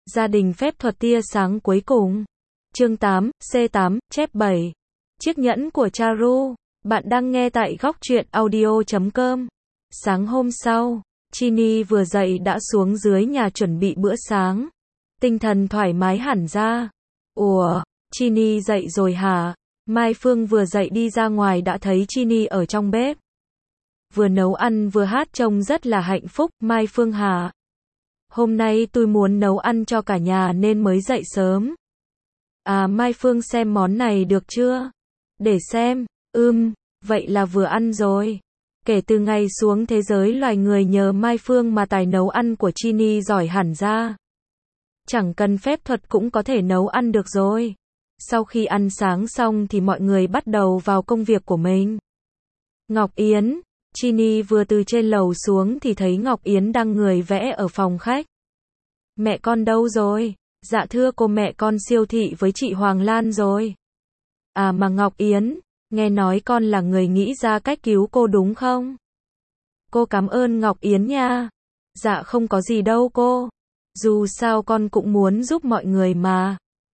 Gia đình phép thuật tia sáng cuối cùng. Chương 8, C8, chép 7. Chiếc nhẫn của Charu. Bạn đang nghe tại góc truyện audio.com. Sáng hôm sau, Chini vừa dậy đã xuống dưới nhà chuẩn bị bữa sáng. Tinh thần thoải mái hẳn ra. Ủa, Chini dậy rồi hả? Mai Phương vừa dậy đi ra ngoài đã thấy Chini ở trong bếp. Vừa nấu ăn vừa hát trông rất là hạnh phúc. Mai Phương hả? Hôm nay tôi muốn nấu ăn cho cả nhà nên mới dậy sớm. À, Mai Phương xem món này được chưa? Để xem. Vậy là vừa ăn rồi. Kể từ ngày xuống thế giới loài người nhờ Mai Phương mà tài nấu ăn của Chini giỏi hẳn ra. Chẳng cần phép thuật cũng có thể nấu ăn được rồi. Sau khi ăn sáng xong thì mọi người bắt đầu vào công việc của mình. Ngọc Yến. Chini vừa từ trên lầu xuống thì thấy Ngọc Yến đang người vẽ ở phòng khách. Mẹ con đâu rồi? Dạ thưa cô, mẹ con siêu thị với chị Hoàng Lan rồi. À mà Ngọc Yến, nghe nói con là người nghĩ ra cách cứu cô đúng không? Cô cảm ơn Ngọc Yến nha. Dạ không có gì đâu cô. Dù sao con cũng muốn giúp mọi người mà.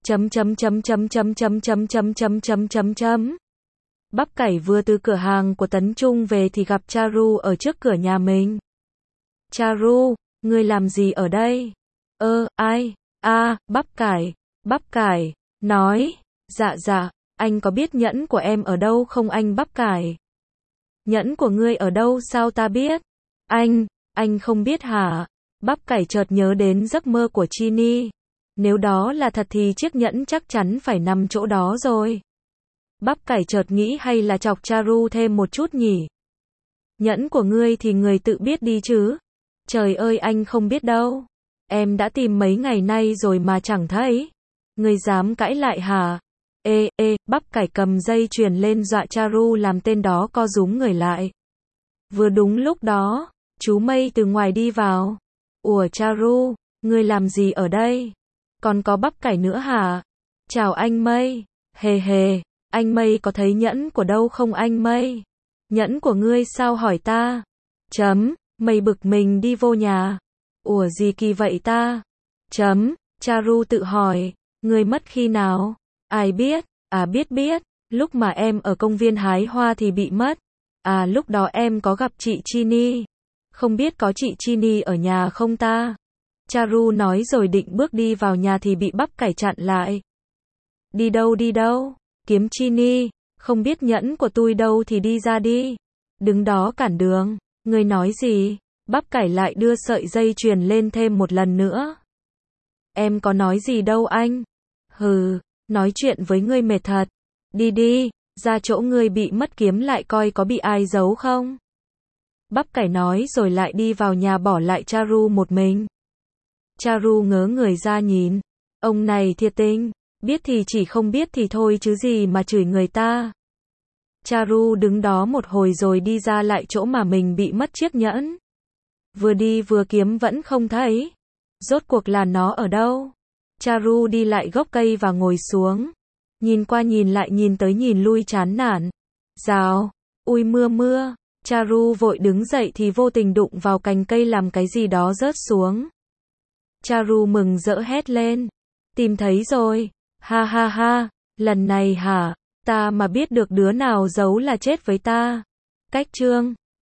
Bắp cải vừa từ cửa hàng của Tấn Trung về thì gặp Charu ở trước cửa nhà mình. Charu, ngươi làm gì ở đây? Ai? Bắp cải, nói. Dạ, anh có biết nhẫn của em ở đâu không anh Bắp cải? Nhẫn của ngươi ở đâu sao ta biết? Anh không biết hả? Bắp cải chợt nhớ đến giấc mơ của Chini. Nếu đó là thật thì chiếc nhẫn chắc chắn phải nằm chỗ đó rồi. Bắp cải chợt nghĩ hay là chọc Charu thêm một chút nhỉ? Nhẫn của ngươi thì người tự biết đi chứ. Trời ơi anh không biết đâu. Em đã tìm mấy ngày nay rồi mà chẳng thấy. Ngươi dám cãi lại hả? Bắp cải cầm dây chuyền lên dọa Charu làm tên đó co rúm người lại. Vừa đúng lúc đó, chú Mây từ ngoài đi vào. Ủa Charu, ngươi làm gì ở đây? Còn có Bắp cải nữa hả? Chào anh Mây. Hề, anh Mây có thấy nhẫn của đâu không anh Mây? Nhẫn của ngươi sao hỏi ta? Mây bực mình đi vô nhà. Ủa gì kỳ vậy ta? Charu tự hỏi, ngươi mất khi nào? Ai biết? À biết, lúc mà em ở công viên hái hoa thì bị mất. À lúc đó em có gặp chị Chini. Không biết có chị Chini ở nhà không ta? Charu nói rồi định bước đi vào nhà thì bị Bắp cải chặn lại. Đi đâu? Kiếm Chini, không biết nhẫn của tôi đâu thì đi ra đi. Đứng đó cản đường, ngươi nói gì? Bắp cải lại đưa sợi dây chuyền lên thêm một lần nữa. Em có nói gì đâu anh. Hừ, nói chuyện với ngươi mệt thật. Đi, ra chỗ ngươi bị mất kiếm lại coi có bị ai giấu không. Bắp cải nói rồi lại đi vào nhà bỏ lại Charu một mình. Charu ngớ người ra nhìn. Ông này thiệt tình, biết thì chỉ không biết thì thôi chứ gì mà chửi người ta. Charu đứng đó một hồi rồi đi ra lại chỗ mà mình bị mất chiếc nhẫn. Vừa đi vừa kiếm vẫn không thấy. Rốt cuộc là nó ở đâu? Charu đi lại gốc cây và ngồi xuống. Nhìn qua nhìn lại nhìn tới nhìn lui chán nản. Rào, ui mưa. Charu vội đứng dậy thì vô tình đụng vào cành cây làm cái gì đó rớt xuống. Charu mừng rỡ hét lên. Tìm thấy rồi. Ha, lần này hả? Ta mà biết được đứa nào giấu là chết với ta. Cách chương